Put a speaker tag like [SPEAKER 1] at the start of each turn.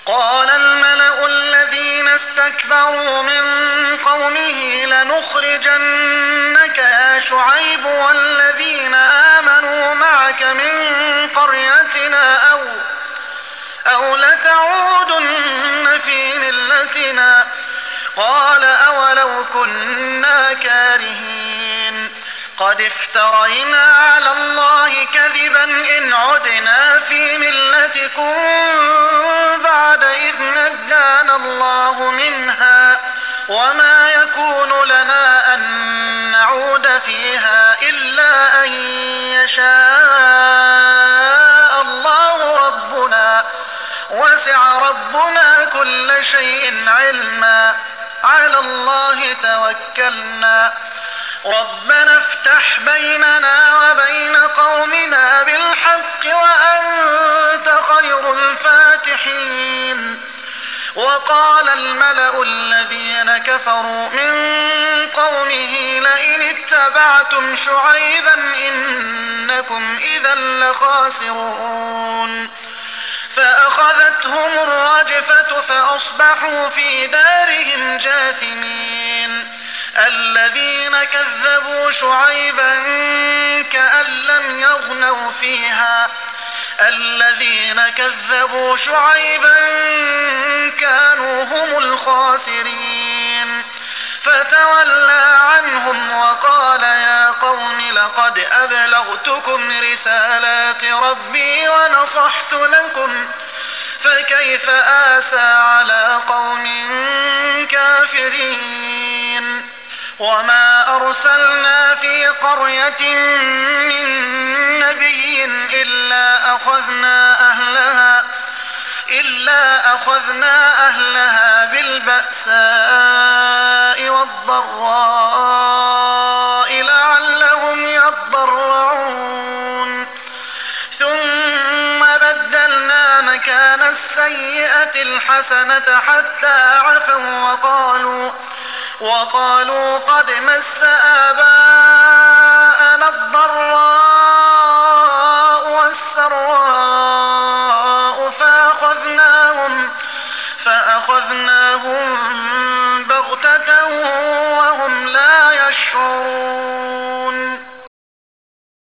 [SPEAKER 1] قال الملأ الذين استكبروا من قومه لنخرجنك يا شعيب والذين آمنوا معك من قريتنا أو لتعودن في ملتنا. قال أولو كنا كارهين قد افترينا على الله كذبا إن عدنا في ملتكم بعد إذ نجانا الله منها وما يكون لنا أن نعود فيها إلا أن يشاء الله ربنا وسع ربنا كل شيء علما على الله توكلنا ربنا افتح بيننا وبين قومنا بالحق وأنت خير الفاتحين. وقال الملأ الذين كفروا من قومه لئن اتبعتم شعيبا إنكم إذا لخاسرون. فأخذتهم الرجفة فأصبحوا في دارهم جاثمين. الذين كذبوا شعيبا كأن لم يغنوا فيها الذين كذبوا شعيبا كانوا هم الخاسرين. فتولى عنهم وقال يا قوم لقد أبلغتكم رسالات ربي ونصحت لكم فكيف آسى على قوم كافرين. وما أرسلنا في قرية من نبي إلا أخذنا أهلها بالبأساء والضراء لعلهم يضرعون. ثم بدلنا مكان السيئة الحسنة حتى عفوا وقالوا قد مس آباءنا الضراء والسراء فأخذناهم بغتة وهم لا يشعرون.